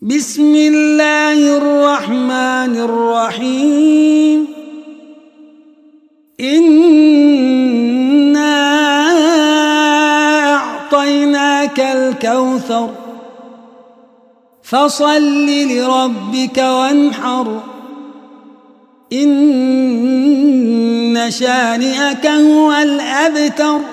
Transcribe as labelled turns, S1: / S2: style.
S1: بسم الله الرحمن الرحيم إنا أعطيناك الكوثر فصل لربك وانحر إن شانئك هو الأبتر.